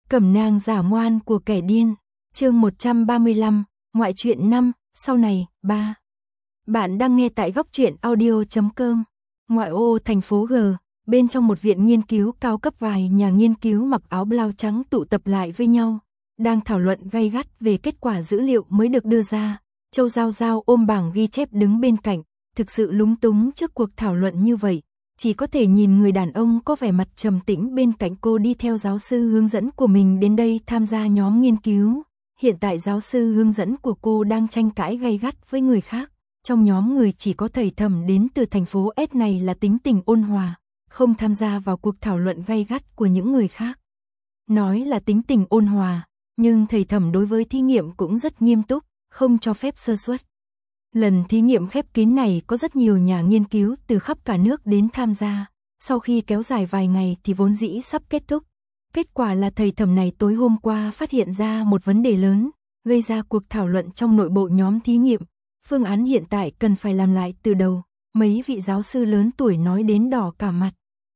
Cẩm nang giả ngoan của kẻ điên, chương 135, ngoại truyện 5, sau này, 3. Bạn đang nghe tại góc truyện audio.com. Ngoại ô thành phố G, bên trong một viện nghiên cứu cao cấp, vài nhà nghiên cứu mặc áo blau trắng tụ tập lại với nhau, đang thảo luận gay gắt về kết quả dữ liệu mới được đưa ra. Châu Giao Giao ôm bảng ghi chép đứng bên cạnh, thực sự lúng túng trước cuộc thảo luận như vậy. Chỉ có thể nhìn người đàn ông có vẻ mặt trầm tĩnh bên cạnh cô đi theo giáo sư hướng dẫn của mình đến đây tham gia nhóm nghiên cứu. Hiện tại giáo sư hướng dẫn của cô đang tranh cãi gay gắt với người khác. Trong nhóm người chỉ có thầy Thẩm đến từ thành phố S này là tính tình ôn hòa, không tham gia vào cuộc thảo luận gay gắt của những người khác. Nói là tính tình ôn hòa, nhưng thầy Thẩm đối với thí nghiệm cũng rất nghiêm túc, không cho phép sơ suất. Lần thí nghiệm khép kín này có rất nhiều nhà nghiên cứu từ khắp cả nước đến tham gia. Sau khi kéo dài vài ngày thì vốn dĩ sắp kết thúc. Kết quả là thầy Thẩm này tối hôm qua phát hiện ra một vấn đề lớn, gây ra cuộc thảo luận trong nội bộ nhóm thí nghiệm. Phương án hiện tại cần phải làm lại từ đầu. Mấy vị giáo sư lớn tuổi nói đến đỏ cả mặt.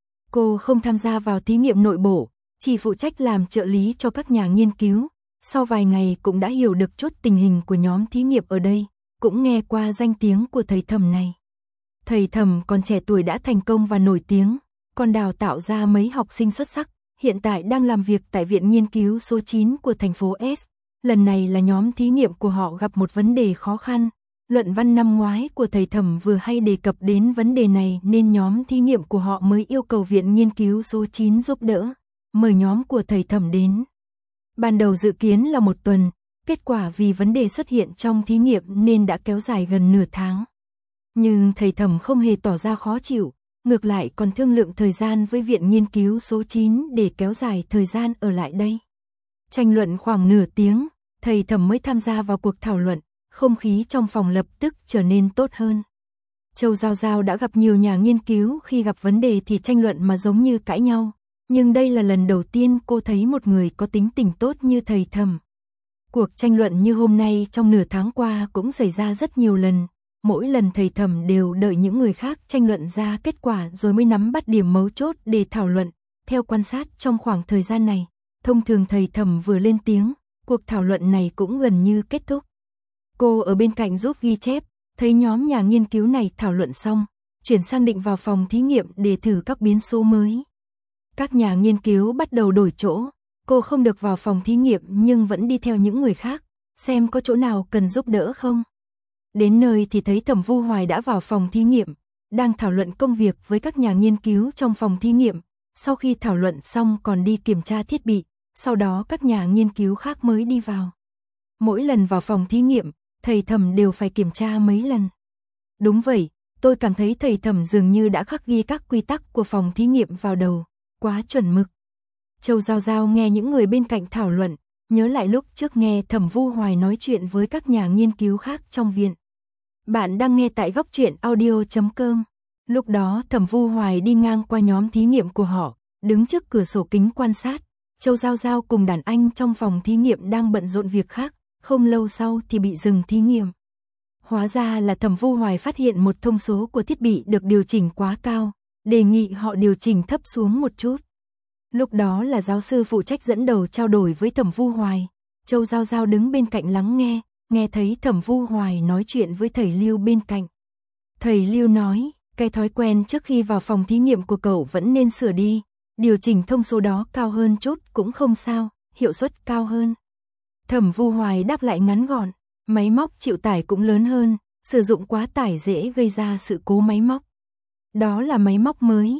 Cô không tham gia vào thí nghiệm nội bộ, chỉ phụ trách làm trợ lý cho các nhà nghiên cứu. Sau vài ngày cũng đã hiểu được chút tình hình của nhóm thí nghiệm ở đây. Cũng nghe qua danh tiếng của thầy Thẩm này. Thầy Thẩm còn trẻ tuổi đã thành công và nổi tiếng, còn đào tạo ra mấy học sinh xuất sắc, hiện tại đang làm việc tại viện nghiên cứu số 9 của thành phố S. Lần này là nhóm thí nghiệm của họ gặp một vấn đề khó khăn. Luận văn năm ngoái của thầy Thẩm vừa hay đề cập đến vấn đề này nên nhóm thí nghiệm của họ mới yêu cầu viện nghiên cứu số 9 giúp đỡ, mời nhóm của thầy Thẩm đến. Ban đầu dự kiến là 1 tuần. Kết quả vì vấn đề xuất hiện trong thí nghiệm nên đã kéo dài gần nửa tháng. Nhưng thầy Thẩm không hề tỏ ra khó chịu, ngược lại còn thương lượng thời gian với viện nghiên cứu số 9 để kéo dài thời gian ở lại đây. Tranh luận khoảng nửa tiếng, thầy Thẩm mới tham gia vào cuộc thảo luận, không khí trong phòng lập tức trở nên tốt hơn. Châu Giao Giao đã gặp nhiều nhà nghiên cứu khi gặp vấn đề thì tranh luận mà giống như cãi nhau, nhưng đây là lần đầu tiên cô thấy một người có tính tình tốt như thầy Thẩm. Cuộc tranh luận như hôm nay trong nửa tháng qua cũng xảy ra rất nhiều lần, mỗi lần thầy Thẩm đều đợi những người khác tranh luận ra kết quả rồi mới nắm bắt điểm mấu chốt để thảo luận. Theo quan sát trong khoảng thời gian này, thông thường thầy Thẩm vừa lên tiếng, cuộc thảo luận này cũng gần như kết thúc. Cô ở bên cạnh giúp ghi chép, thấy nhóm nhà nghiên cứu này thảo luận xong, chuyển sang định vào phòng thí nghiệm để thử các biến số mới. Các nhà nghiên cứu bắt đầu đổi chỗ. Cô không được vào phòng thí nghiệm nhưng vẫn đi theo những người khác, xem có chỗ nào cần giúp đỡ không. Đến nơi thì thấy Thẩm Vu Hoài đã vào phòng thí nghiệm, đang thảo luận công việc với các nhà nghiên cứu trong phòng thí nghiệm. Sau khi thảo luận xong còn đi kiểm tra thiết bị, sau đó các nhà nghiên cứu khác mới đi vào. Mỗi lần vào phòng thí nghiệm, thầy Thẩm đều phải kiểm tra mấy lần. Đúng vậy, tôi cảm thấy thầy Thẩm dường như đã khắc ghi các quy tắc của phòng thí nghiệm vào đầu, quá chuẩn mực. Châu Giao Giao nghe những người bên cạnh thảo luận, nhớ lại lúc trước nghe Thẩm Vu Hoài nói chuyện với các nhà nghiên cứu khác trong viện. Bạn đang nghe tại góc truyện audio.com. Lúc đó Thẩm Vu Hoài đi ngang qua nhóm thí nghiệm của họ, đứng trước cửa sổ kính quan sát. Châu Giao Giao cùng đàn anh trong phòng thí nghiệm đang bận rộn việc khác, không lâu sau thì bị dừng thí nghiệm. Hóa ra là Thẩm Vu Hoài phát hiện một thông số của thiết bị được điều chỉnh quá cao, đề nghị họ điều chỉnh thấp xuống một chút. Lúc đó là giáo sư phụ trách dẫn đầu trao đổi với Thẩm Vu Hoài. Châu Giao Giao đứng bên cạnh lắng nghe, nghe thấy Thẩm Vu Hoài nói chuyện với thầy Lưu bên cạnh. Thầy Lưu nói, cái thói quen trước khi vào phòng thí nghiệm của cậu vẫn nên sửa đi, điều chỉnh thông số đó cao hơn chút cũng không sao, hiệu suất cao hơn. Thẩm Vu Hoài đáp lại ngắn gọn, máy móc chịu tải cũng lớn hơn, sử dụng quá tải dễ gây ra sự cố máy móc. Đó là máy móc mới.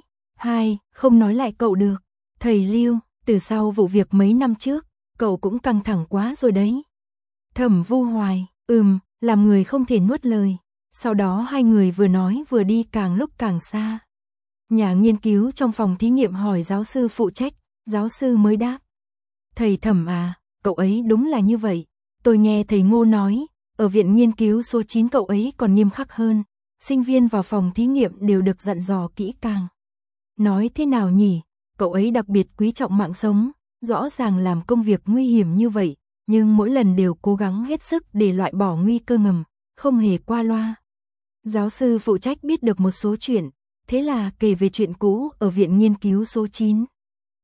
Không nói lại cậu được. Thầy Lưu, từ sau vụ việc mấy năm trước, cậu cũng căng thẳng quá rồi đấy. Thẩm Vu Hoài, làm người không thể nuốt lời. Sau đó hai người vừa nói vừa đi càng lúc càng xa. Nhà nghiên cứu trong phòng thí nghiệm hỏi giáo sư phụ trách, giáo sư mới đáp. Thầy Thẩm à, cậu ấy đúng là như vậy. Tôi nghe thầy Ngô nói, ở viện nghiên cứu số 9 cậu ấy còn nghiêm khắc hơn. Sinh viên vào phòng thí nghiệm đều được dặn dò kỹ càng. Nói thế nào nhỉ? Cậu ấy đặc biệt quý trọng mạng sống, rõ ràng làm công việc nguy hiểm như vậy, nhưng mỗi lần đều cố gắng hết sức để loại bỏ nguy cơ ngầm, không hề qua loa. Giáo sư phụ trách biết được một số chuyện, thế là kể về chuyện cũ ở viện nghiên cứu số 9.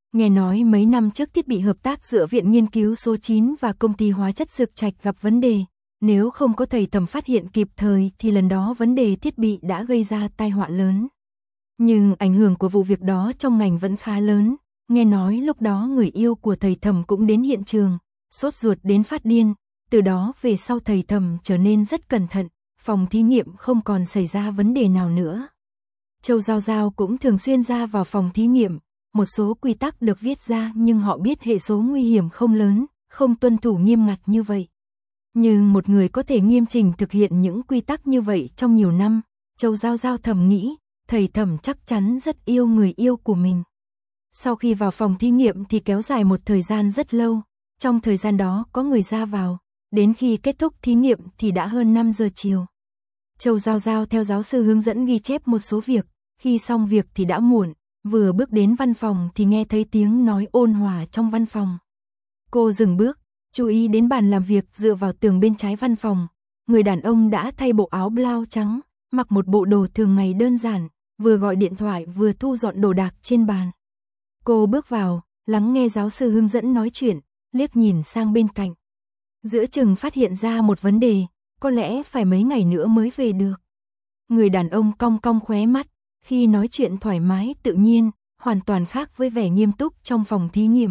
Nghe nói mấy năm trước thiết bị hợp tác giữa Viện Nghiên cứu số 9 và công ty hóa chất Dược Trạch gặp vấn đề. Nếu không có thầy Thẩm phát hiện kịp thời thì lần đó vấn đề thiết bị đã gây ra tai họa lớn. Nhưng ảnh hưởng của vụ việc đó trong ngành vẫn khá lớn. Nghe nói lúc đó người yêu của thầy Thẩm cũng đến hiện trường, sốt ruột đến phát điên. Từ đó về sau thầy Thẩm trở nên rất cẩn thận, phòng thí nghiệm không còn xảy ra vấn đề nào nữa. Châu Giao Giao cũng thường xuyên ra vào phòng thí nghiệm. Một số quy tắc được viết ra nhưng họ biết hệ số nguy hiểm không lớn, không tuân thủ nghiêm ngặt như vậy. Nhưng một người có thể nghiêm chỉnh thực hiện những quy tắc như vậy trong nhiều năm, Châu Giao Giao thầm nghĩ, thầy Thẩm chắc chắn rất yêu người yêu của mình. Sau khi vào phòng thí nghiệm thì kéo dài một thời gian rất lâu, trong thời gian đó có người ra vào, đến khi kết thúc thí nghiệm thì đã hơn 5 giờ chiều. Châu Giao Giao theo giáo sư hướng dẫn ghi chép một số việc, khi xong việc thì đã muộn. Vừa bước đến văn phòng thì nghe thấy tiếng nói ôn hòa trong văn phòng. Cô dừng bước, chú ý đến bàn làm việc dựa vào tường bên trái văn phòng. Người đàn ông đã thay bộ áo blau trắng, mặc một bộ đồ thường ngày đơn giản, vừa gọi điện thoại vừa thu dọn đồ đạc trên bàn. Cô bước vào, lắng nghe giáo sư hướng dẫn nói chuyện, liếc nhìn sang bên cạnh. Giữa chừng phát hiện ra một vấn đề, có lẽ phải mấy ngày nữa mới về được. Người đàn ông cong cong khóe mắt. Khi nói chuyện thoải mái tự nhiên, hoàn toàn khác với vẻ nghiêm túc trong phòng thí nghiệm.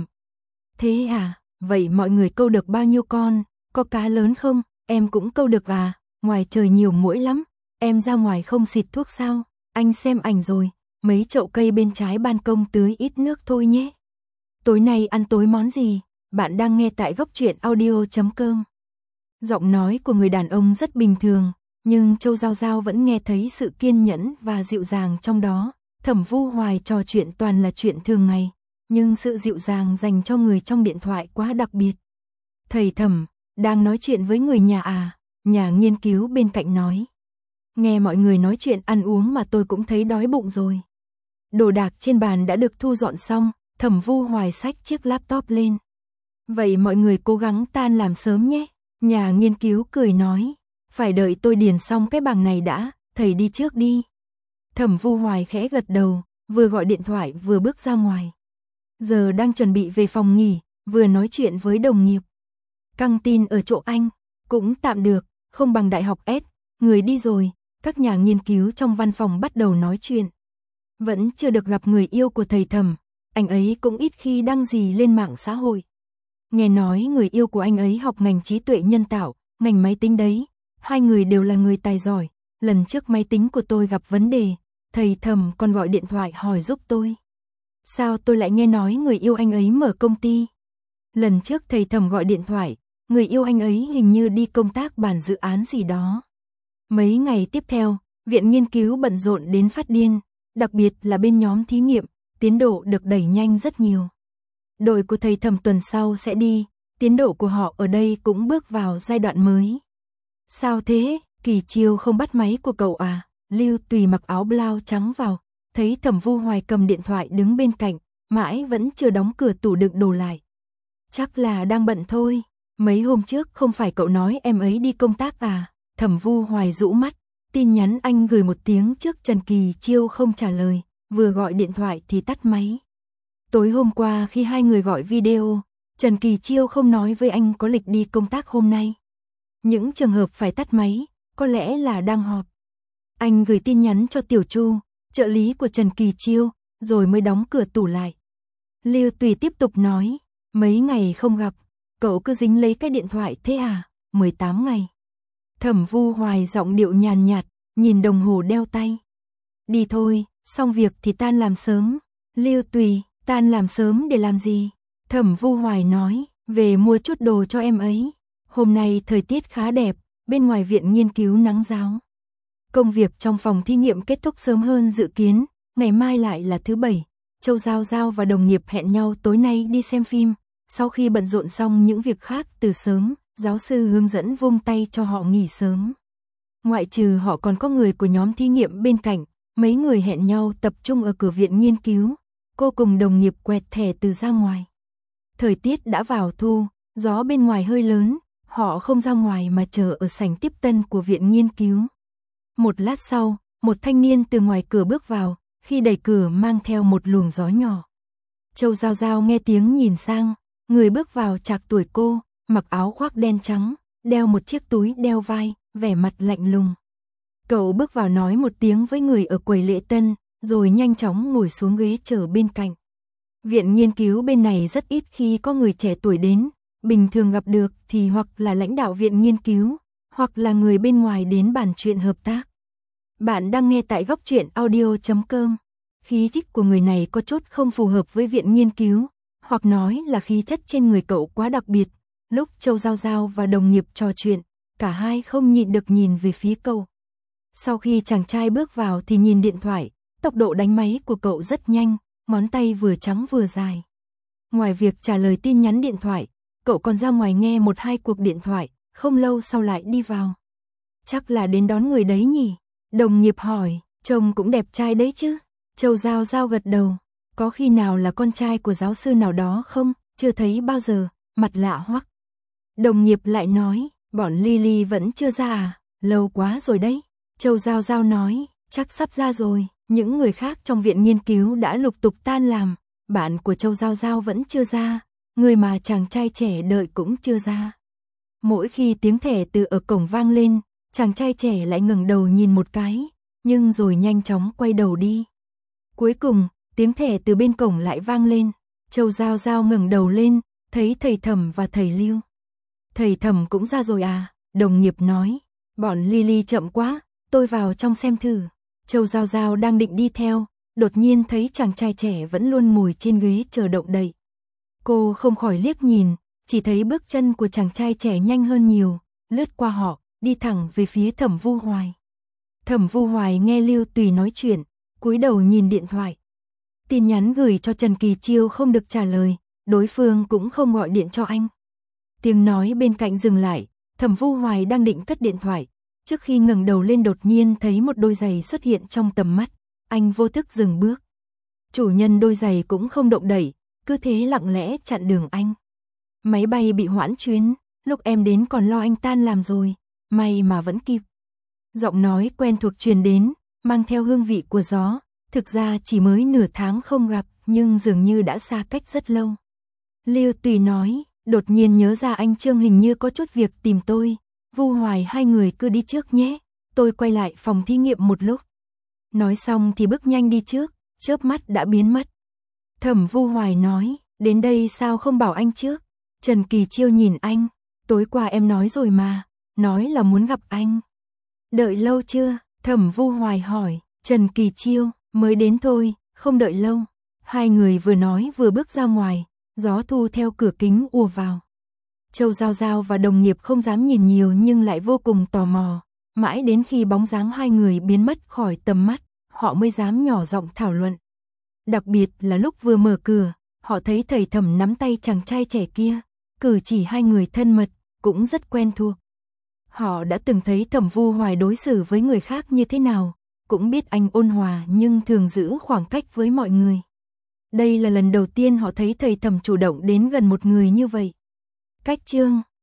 Thế à, vậy mọi người câu được bao nhiêu con, có cá lớn không, em cũng câu được à, ngoài trời nhiều muỗi lắm, em ra ngoài không xịt thuốc sao, anh xem ảnh rồi, mấy chậu cây bên trái ban công tưới ít nước thôi nhé. Tối nay ăn tối món gì, bạn đang nghe tại Góc Truyện Audio.com. Giọng nói của người đàn ông rất bình thường. Nhưng Châu Giao Giao vẫn nghe thấy sự kiên nhẫn và dịu dàng trong đó. Thẩm Vu Hoài trò chuyện toàn là chuyện thường ngày, nhưng sự dịu dàng dành cho người trong điện thoại quá đặc biệt. Thầy Thẩm, đang nói chuyện với người nhà à? Nhà nghiên cứu bên cạnh nói. Nghe mọi người nói chuyện ăn uống mà tôi cũng thấy đói bụng rồi. Đồ đạc trên bàn đã được thu dọn xong, Thẩm Vu Hoài xách chiếc laptop lên. Vậy mọi người cố gắng tan làm sớm nhé. Nhà nghiên cứu cười nói. Phải đợi tôi điền xong cái bảng này đã, thầy đi trước đi. Thẩm Vu Hoài khẽ gật đầu, vừa gọi điện thoại vừa bước ra ngoài. Giờ đang chuẩn bị về phòng nghỉ, vừa nói chuyện với đồng nghiệp. Căng tin ở chỗ anh, cũng tạm được, không bằng đại học S, người đi rồi, các nhà nghiên cứu trong văn phòng bắt đầu nói chuyện. Vẫn chưa được gặp người yêu của thầy Thẩm, anh ấy cũng ít khi đăng gì lên mạng xã hội. Nghe nói người yêu của anh ấy học ngành trí tuệ nhân tạo, ngành máy tính đấy. Hai người đều là người tài giỏi, lần trước máy tính của tôi gặp vấn đề, thầy Thẩm còn gọi điện thoại hỏi giúp tôi. Sao tôi lại nghe nói người yêu anh ấy mở công ty? Lần trước thầy Thẩm gọi điện thoại, người yêu anh ấy hình như đi công tác bàn dự án gì đó. Mấy ngày tiếp theo, viện nghiên cứu bận rộn đến phát điên, đặc biệt là bên nhóm thí nghiệm, tiến độ được đẩy nhanh rất nhiều. Đội của thầy Thẩm tuần sau sẽ đi, tiến độ của họ ở đây cũng bước vào giai đoạn mới. Sao thế, Kỳ Chiêu không bắt máy của cậu à? Lưu Tùy mặc áo blau trắng vào, thấy Thẩm Vu Hoài cầm điện thoại đứng bên cạnh, mãi vẫn chưa đóng cửa tủ đựng đồ lại. Chắc là đang bận thôi, mấy hôm trước không phải cậu nói em ấy đi công tác à? Thẩm Vu Hoài rũ mắt, tin nhắn anh gửi một tiếng trước Trần Kỳ Chiêu không trả lời, vừa gọi điện thoại thì tắt máy. Tối hôm qua khi hai người gọi video, Trần Kỳ Chiêu không nói với anh có lịch đi công tác hôm nay. Những trường hợp phải tắt máy, có lẽ là đang họp. Anh gửi tin nhắn cho Tiểu Chu, trợ lý của Trần Kỳ Chiêu, rồi mới đóng cửa tủ lại. Lưu Tùy tiếp tục nói, mấy ngày không gặp, cậu cứ dính lấy cái điện thoại thế à, 18 ngày. Thẩm Vu Hoài giọng điệu nhàn nhạt, nhìn đồng hồ đeo tay. Đi thôi, xong việc thì tan làm sớm. Lưu Tùy, tan làm sớm để làm gì? Thẩm Vu Hoài nói, về mua chút đồ cho em ấy. Hôm nay thời tiết khá đẹp, bên ngoài viện nghiên cứu nắng ráo. Công việc trong phòng thí nghiệm kết thúc sớm hơn dự kiến, ngày mai lại là thứ Bảy. Châu Giao Giao và đồng nghiệp hẹn nhau tối nay đi xem phim. Sau khi bận rộn xong những việc khác từ sớm, giáo sư hướng dẫn vung tay cho họ nghỉ sớm. Ngoại trừ họ còn có người của nhóm thí nghiệm bên cạnh, mấy người hẹn nhau tập trung ở cửa viện nghiên cứu. Cô cùng đồng nghiệp quẹt thẻ từ ra ngoài. Thời tiết đã vào thu, gió bên ngoài hơi lớn, họ không ra ngoài mà chờ ở sảnh tiếp tân của viện nghiên cứu. Một lát sau, một thanh niên từ ngoài cửa bước vào, khi đẩy cửa mang theo một luồng gió nhỏ. Châu Giao Giao nghe tiếng nhìn sang, người bước vào trạc tuổi cô, mặc áo khoác đen trắng, đeo một chiếc túi đeo vai, vẻ mặt lạnh lùng. Cậu bước vào nói một tiếng với người ở quầy lễ tân, rồi nhanh chóng ngồi xuống ghế chờ bên cạnh. Viện nghiên cứu bên này rất ít khi có người trẻ tuổi đến, bình thường gặp được thì hoặc là lãnh đạo viện nghiên cứu, hoặc là người bên ngoài đến bàn chuyện hợp tác. Bạn đang nghe tại góc truyện audio.com. Khí chất của người này có chút không phù hợp với viện nghiên cứu, hoặc nói là khí chất trên người cậu quá đặc biệt. Lúc Châu Giao Giao và đồng nghiệp trò chuyện, cả hai không nhịn được nhìn về phía cậu. Sau khi chàng trai bước vào thì nhìn điện thoại, tốc độ đánh máy của cậu rất nhanh, ngón tay vừa trắng vừa dài. Ngoài việc trả lời tin nhắn điện thoại, cậu còn ra ngoài nghe 1-2 cuộc điện thoại, không lâu sau lại đi vào. Chắc là đến đón người đấy nhỉ? Đồng nghiệp hỏi, trông cũng đẹp trai đấy chứ? Châu Giao Giao gật đầu, có khi nào là con trai của giáo sư nào đó không? Chưa thấy bao giờ, mặt lạ hoắc. Đồng nghiệp lại nói, bọn Lily vẫn chưa ra à? Lâu quá rồi đấy. Châu Giao Giao nói, chắc sắp ra rồi. Những người khác trong viện nghiên cứu đã lục tục tan làm, bạn của Châu Giao Giao vẫn chưa ra, người mà chàng trai trẻ đợi cũng chưa ra. Mỗi khi tiếng thẻ từ ở cổng vang lên, chàng trai trẻ lại ngẩng đầu nhìn một cái, nhưng rồi nhanh chóng quay đầu đi. Cuối cùng, tiếng thẻ từ bên cổng lại vang lên, Châu Giao Giao ngẩng đầu lên, thấy thầy Thẩm và thầy Lưu. Thầy Thẩm cũng ra rồi à? Đồng nghiệp nói, bọn Lily chậm quá, tôi vào trong xem thử. Châu Giao Giao đang định đi theo, đột nhiên thấy chàng trai trẻ vẫn luôn ngồi trên ghế chờ động đậy. Cô không khỏi liếc nhìn, chỉ thấy bước chân của chàng trai trẻ nhanh hơn nhiều, lướt qua họ, đi thẳng về phía Thẩm Vu Hoài. Thẩm Vu Hoài nghe Lưu Tùy nói chuyện, cúi đầu nhìn điện thoại. Tin nhắn gửi cho Trần Kỳ Chiêu không được trả lời, đối phương cũng không gọi điện cho anh. Tiếng nói bên cạnh dừng lại, Thẩm Vu Hoài đang định cất điện thoại. Trước khi ngẩng đầu lên đột nhiên thấy một đôi giày xuất hiện trong tầm mắt, anh vô thức dừng bước. Chủ nhân đôi giày cũng không động đậy, cứ thế lặng lẽ chặn đường anh. Máy bay bị hoãn chuyến, lúc em đến còn lo anh tan làm rồi, may mà vẫn kịp. Giọng nói quen thuộc truyền đến, mang theo hương vị của gió, thực ra chỉ mới nửa tháng không gặp, nhưng dường như đã xa cách rất lâu. Lưu Tùy nói, đột nhiên nhớ ra anh Trương hình như có chút việc tìm tôi. Vu Hoài hai người cứ đi trước nhé, tôi quay lại phòng thí nghiệm một lúc. Nói xong thì bước nhanh đi trước, chớp mắt đã biến mất. Thẩm Vu Hoài nói, đến đây sao không bảo anh trước? Trần Kỳ Chiêu nhìn anh, tối qua em nói rồi mà, nói là muốn gặp anh. Đợi lâu chưa? Thẩm Vu Hoài hỏi, Trần Kỳ Chiêu, mới đến thôi, không đợi lâu. Hai người vừa nói vừa bước ra ngoài, gió thu theo cửa kính ùa vào. Châu Giao Giao và đồng nghiệp không dám nhìn nhiều nhưng lại vô cùng tò mò, mãi đến khi bóng dáng hai người biến mất khỏi tầm mắt, họ mới dám nhỏ giọng thảo luận. Đặc biệt là lúc vừa mở cửa, họ thấy thầy Thẩm nắm tay chàng trai trẻ kia, cử chỉ hai người thân mật, cũng rất quen thuộc. Họ đã từng thấy Thẩm Vu Hoài đối xử với người khác như thế nào, cũng biết anh ôn hòa nhưng thường giữ khoảng cách với mọi người. Đây là lần đầu tiên họ thấy thầy Thẩm chủ động đến gần một người như vậy. Cách chương